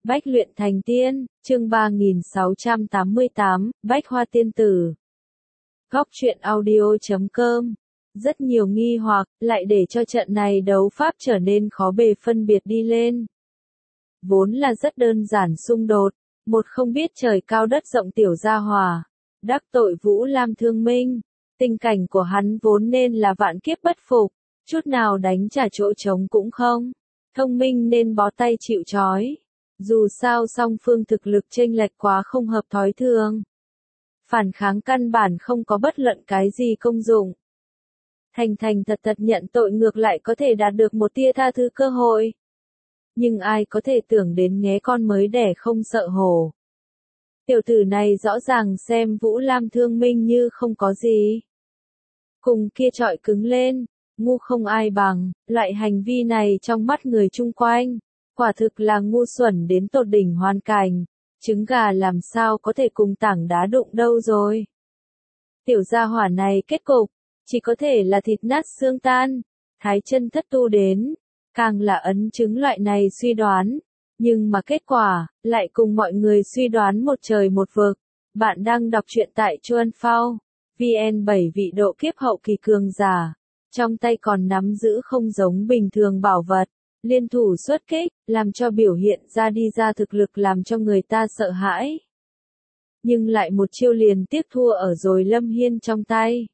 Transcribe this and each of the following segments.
Bách luyện thành tiên, chương 3688, Bách Hoa Tiên Tử. Góc truyện audio.com. Rất nhiều nghi hoặc, lại để cho trận này đấu pháp trở nên khó bề phân biệt đi lên. Vốn là rất đơn giản xung đột, một không biết trời cao đất rộng tiểu gia hỏa, đắc tội Vũ Lam Thương Minh. Tình cảnh của hắn vốn nên là vạn kiếp bất phục, chút nào đánh trả chỗ trống cũng không. Thông minh nên bó tay chịu trói. Dù sao song phương thực lực chênh lệch quá không hợp thói thường. Phản kháng căn bản không có bất luận cái gì công dụng. Thành thành thật thật nhận tội ngược lại có thể đạt được một tia tha thứ cơ hội. Nhưng ai có thể tưởng đến nghé con mới đẻ không sợ hổ. Tiểu tử này rõ ràng xem Vũ Lam Thương Minh như không có gì. Cùng kia trọi cứng lên, ngu không ai bằng, loại hành vi này trong mắt người chung quanh. Quả thực là ngu xuẩn đến tột đỉnh hoàn cảnh, trứng gà làm sao có thể cùng tảng đá đụng đâu rồi. Tiểu gia hỏa này kết cục, chỉ có thể là thịt nát xương tan, thái chân thất tu đến, càng là ấn chứng loại này suy đoán, nhưng mà kết quả, lại cùng mọi người suy đoán một trời một vực. Bạn đang đọc truyện tại Chuan Phao, VN 7 vị độ kiếp hậu kỳ cường giả, trong tay còn nắm giữ không giống bình thường bảo vật. Liên thủ xuất kích, làm cho biểu hiện ra đi ra thực lực làm cho người ta sợ hãi. Nhưng lại một chiêu liền tiếp thua ở rồi Lâm Hiên trong tay.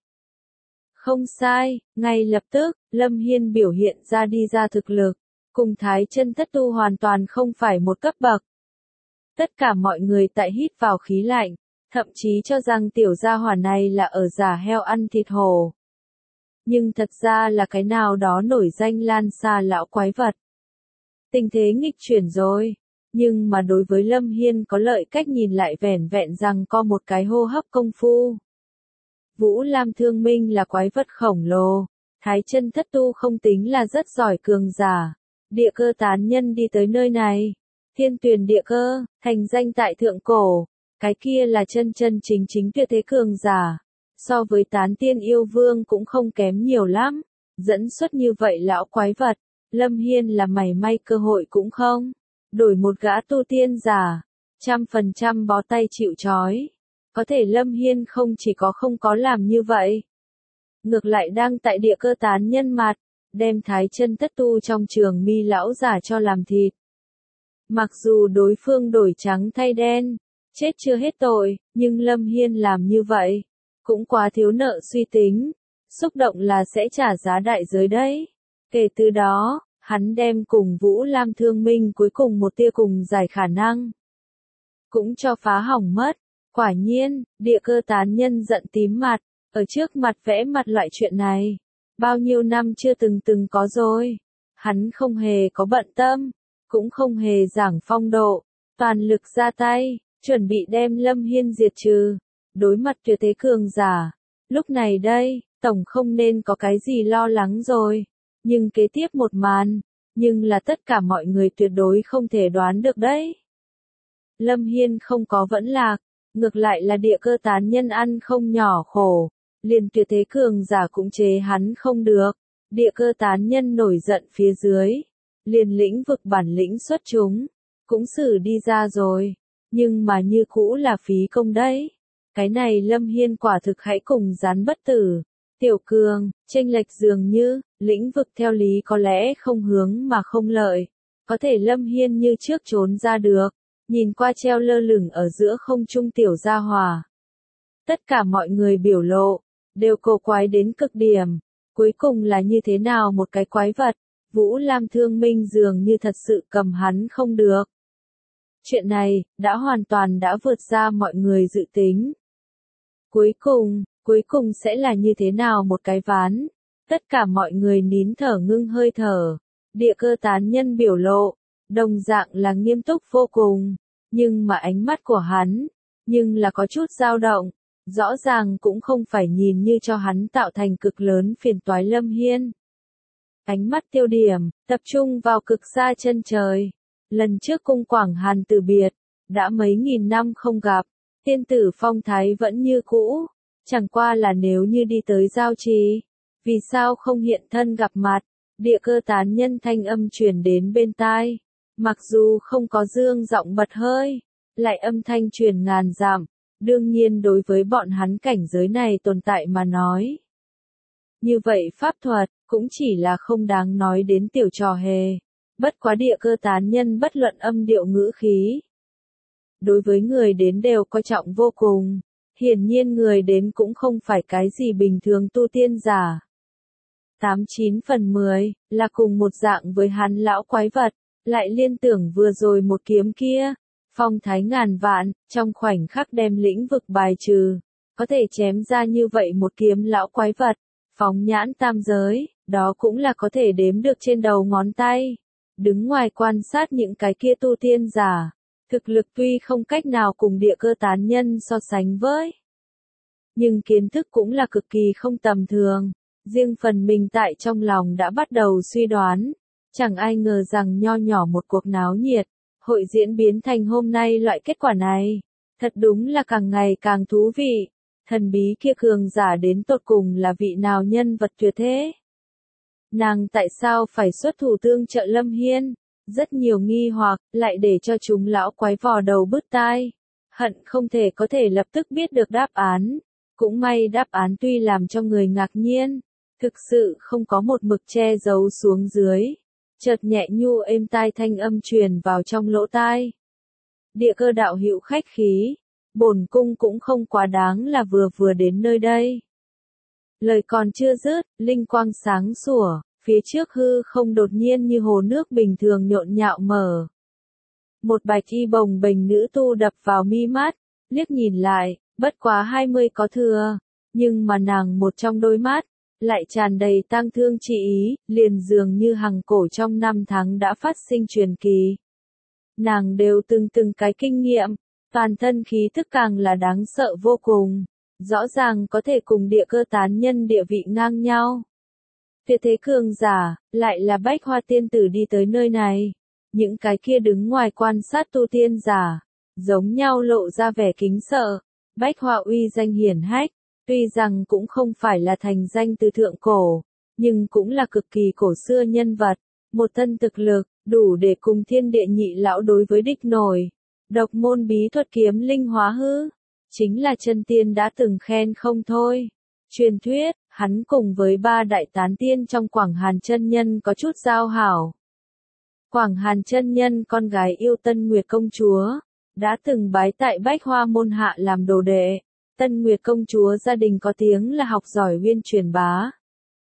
Không sai, ngay lập tức, Lâm Hiên biểu hiện ra đi ra thực lực, cùng thái chân thất tu hoàn toàn không phải một cấp bậc. Tất cả mọi người tại hít vào khí lạnh, thậm chí cho rằng tiểu gia hỏa này là ở giả heo ăn thịt hổ. Nhưng thật ra là cái nào đó nổi danh lan xa lão quái vật. Tình thế nghịch chuyển rồi, nhưng mà đối với Lâm Hiên có lợi cách nhìn lại vẻn vẹn rằng có một cái hô hấp công phu. Vũ Lam Thương Minh là quái vật khổng lồ, thái chân thất tu không tính là rất giỏi cường giả. Địa cơ tán nhân đi tới nơi này, thiên tuyền địa cơ, thành danh tại thượng cổ, cái kia là chân chân chính chính tuyệt thế cường giả. So với tán tiên yêu vương cũng không kém nhiều lắm, dẫn xuất như vậy lão quái vật, Lâm Hiên là mảy may cơ hội cũng không. Đổi một gã tu tiên giả, 100% bó tay chịu trói. Có thể Lâm Hiên không chỉ có không có làm như vậy. Ngược lại đang tại địa cơ tán nhân mặt, đem thái chân thất tu trong trường mi lão giả cho làm thịt. Mặc dù đối phương đổi trắng thay đen, chết chưa hết tội, nhưng Lâm Hiên làm như vậy. Cũng quá thiếu nợ suy tính, xúc động là sẽ trả giá đại giới đấy. Kể từ đó, hắn đem cùng Vũ Lam Thương Minh cuối cùng một tia cùng giải khả năng. Cũng cho phá hỏng mất. Quả nhiên, địa cơ tán nhân giận tím mặt, ở trước mặt vẽ mặt loại chuyện này. Bao nhiêu năm chưa từng có rồi. Hắn không hề có bận tâm, cũng không hề giảng phong độ, toàn lực ra tay, chuẩn bị đem Lâm Hiên diệt trừ. Đối mặt tuyệt thế cường giả, lúc này đây, tổng không nên có cái gì lo lắng rồi. Nhưng kế tiếp một màn, nhưng là tất cả mọi người tuyệt đối không thể đoán được đấy. Lâm Hiên không có vẫn lạc, ngược lại là địa cơ tán nhân ăn không nhỏ khổ, liền tuyệt thế cường giả cũng chế hắn không được. Địa cơ tán nhân nổi giận phía dưới, liền lĩnh vực bản lĩnh xuất chúng, cũng xử đi ra rồi, nhưng mà như cũ là phí công đấy. Cái này Lâm Hiên quả thực hãy cùng rắn bất tử. Tiểu cường, chênh lệch dường như, lĩnh vực theo lý có lẽ không hướng mà không lợi. Có thể Lâm Hiên như trước trốn ra được, nhìn qua treo lơ lửng ở giữa không trung tiểu gia hỏa. Tất cả mọi người biểu lộ, đều cổ quái đến cực điểm. Cuối cùng là như thế nào một cái quái vật, Vũ Lam Thương Minh dường như thật sự cầm hắn không được. Chuyện này, đã hoàn toàn đã vượt ra mọi người dự tính. Cuối cùng sẽ là như thế nào một cái ván? Tất cả mọi người nín thở ngưng hơi thở. Địa cơ tán nhân biểu lộ, đồng dạng là nghiêm túc vô cùng, nhưng mà ánh mắt của hắn, nhưng là có chút dao động, rõ ràng cũng không phải nhìn như cho hắn tạo thành cực lớn phiền toái Lâm Hiên. Ánh mắt tiêu điểm, tập trung vào cực xa chân trời. Lần trước cung Quảng Hàn từ biệt, đã mấy nghìn năm không gặp, tiên tử phong thái vẫn như cũ. Chẳng qua là nếu như đi tới giao trì, vì sao không hiện thân gặp mặt, địa cơ tán nhân thanh âm truyền đến bên tai. Mặc dù không có dương giọng bật hơi, lại âm thanh truyền ngàn dặm, đương nhiên đối với bọn hắn cảnh giới này tồn tại mà nói. Như vậy pháp thuật, cũng chỉ là không đáng nói đến tiểu trò hề. Bất quá địa cơ tán nhân bất luận âm điệu ngữ khí. Đối với người đến đều coi trọng vô cùng. Hiển nhiên người đến cũng không phải cái gì bình thường tu tiên giả. 89 phần 10, là cùng một dạng với hắn lão quái vật, lại liên tưởng vừa rồi một kiếm kia. Phong thái ngàn vạn, trong khoảnh khắc đem lĩnh vực bài trừ. Có thể chém ra như vậy một kiếm lão quái vật. Phóng nhãn tam giới, đó cũng là có thể đếm được trên đầu ngón tay. Đứng ngoài quan sát những cái kia tu tiên giả, thực lực tuy không cách nào cùng địa cơ tán nhân so sánh với. Nhưng kiến thức cũng là cực kỳ không tầm thường. Riêng phần mình tại trong lòng đã bắt đầu suy đoán. Chẳng ai ngờ rằng nho nhỏ một cuộc náo nhiệt, hội diễn biến thành hôm nay loại kết quả này. Thật đúng là càng ngày càng thú vị. Thần bí kia cường giả đến tột cùng là vị nào nhân vật tuyệt thế? Nàng tại sao phải xuất thủ tương trợ Lâm Hiên? Rất nhiều nghi hoặc, lại để cho chúng lão quái vò đầu bứt tai. Hận không thể có thể lập tức biết được đáp án. Cũng may đáp án tuy làm cho người ngạc nhiên, thực sự không có một mực che giấu xuống dưới. Chợt nhẹ nhu êm tai thanh âm truyền vào trong lỗ tai. Địa cơ đạo hữu khách khí. Bổn cung cũng không quá đáng là vừa đến nơi đây. Lời còn chưa dứt, linh quang sáng sủa, phía trước hư không đột nhiên như hồ nước bình thường nhộn nhạo mở. Một bạch y bồng bềnh nữ tu đập vào mi mắt, liếc nhìn lại, bất quá 20 có thừa, nhưng mà nàng một trong đôi mắt, lại tràn đầy tang thương chi ý, liền dường như hằng cổ trong năm tháng đã phát sinh truyền kỳ. Nàng đều từng cái kinh nghiệm. Toàn thân khí tức càng là đáng sợ vô cùng, rõ ràng có thể cùng địa cơ tán nhân địa vị ngang nhau. Tuyệt thế cường giả, lại là Bách Hoa tiên tử đi tới nơi này. Những cái kia đứng ngoài quan sát tu tiên giả, giống nhau lộ ra vẻ kính sợ. Bách Hoa uy danh hiển hách, tuy rằng cũng không phải là thành danh từ thượng cổ, nhưng cũng là cực kỳ cổ xưa nhân vật. Một thân thực lực, đủ để cùng thiên địa nhị lão đối với địch nổi. Độc môn bí thuật kiếm linh hóa hư, chính là chân tiên đã từng khen không thôi. Truyền thuyết, hắn cùng với 3 đại tán tiên trong Quảng Hàn chân nhân có chút giao hảo. Quảng Hàn chân nhân con gái yêu Tân Nguyệt công chúa, đã từng bái tại Bách Hoa môn hạ làm đồ đệ. Tân Nguyệt công chúa gia đình có tiếng là học giỏi uyên truyền bá.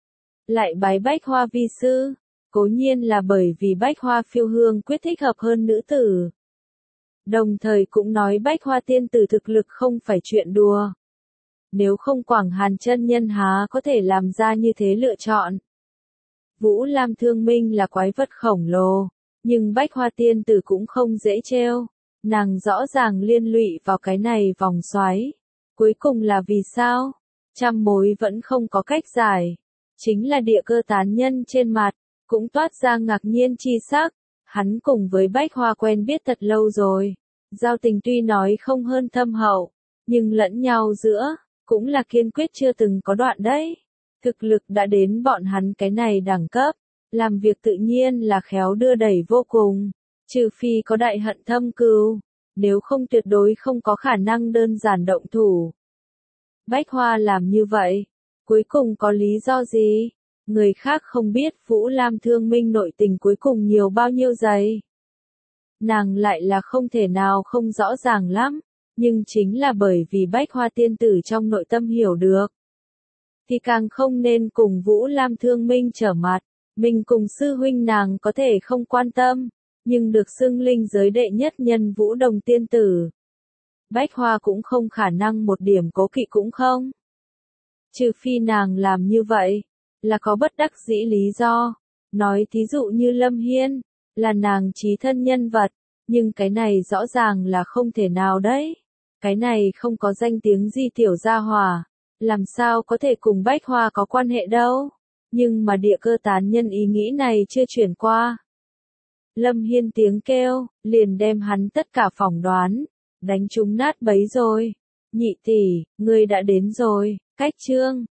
Lại bái Bách Hoa vi sư, cố nhiên là bởi vì Bách Hoa phiêu hương quyết thích hợp hơn nữ tử. Đồng thời cũng nói Bách Hoa tiên tử thực lực không phải chuyện đùa. Nếu không Quảng Hàn chân nhân há có thể làm ra như thế lựa chọn. Vũ Lam Thương Minh là quái vật khổng lồ, nhưng Bách Hoa tiên tử cũng không dễ trêu. Nàng rõ ràng liên lụy vào cái này vòng xoáy. Cuối cùng là vì sao? Trăm mối vẫn không có cách giải. Chính là địa cơ tán nhân trên mặt, cũng toát ra ngạc nhiên chi sắc. Hắn cùng với Bách Hoa quen biết thật lâu rồi. Giao tình tuy nói không hơn thâm hậu, nhưng lẫn nhau giữa, cũng là kiên quyết chưa từng có đoạn đấy. Thực lực đã đến bọn hắn cái này đẳng cấp, làm việc tự nhiên là khéo đưa đẩy vô cùng. Trừ phi có đại hận thâm cừu, nếu không tuyệt đối không có khả năng đơn giản động thủ. Bách Hoa làm như vậy, cuối cùng có lý do gì? Người khác không biết Vũ Lam Thương Minh nội tình cuối cùng nhiều bao nhiêu giây. Nàng lại là không thể nào không rõ ràng lắm, nhưng chính là bởi vì Bách Hoa tiên tử trong nội tâm hiểu được. Thì càng không nên cùng Vũ Lam Thương Minh trở mặt, mình cùng sư huynh nàng có thể không quan tâm, nhưng được xưng linh giới đệ nhất nhân Vũ Đồng tiên tử. Bách Hoa cũng không khả năng một điểm cố kỵ cũng không. Trừ phi nàng làm như vậy, là có bất đắc dĩ lý do. Nói thí dụ như Lâm Hiên, là nàng chí thân nhân vật, nhưng cái này rõ ràng là không thể nào đấy. Cái này không có danh tiếng gì tiểu gia hòa, làm sao có thể cùng Bách Hoa có quan hệ đâu. Nhưng mà địa cơ tán nhân ý nghĩ này chưa chuyển qua. Lâm Hiên tiếng kêu, liền đem hắn tất cả phỏng đoán, đánh chúng nát bấy rồi. Nhị tỷ, ngươi đã đến rồi, cách chương.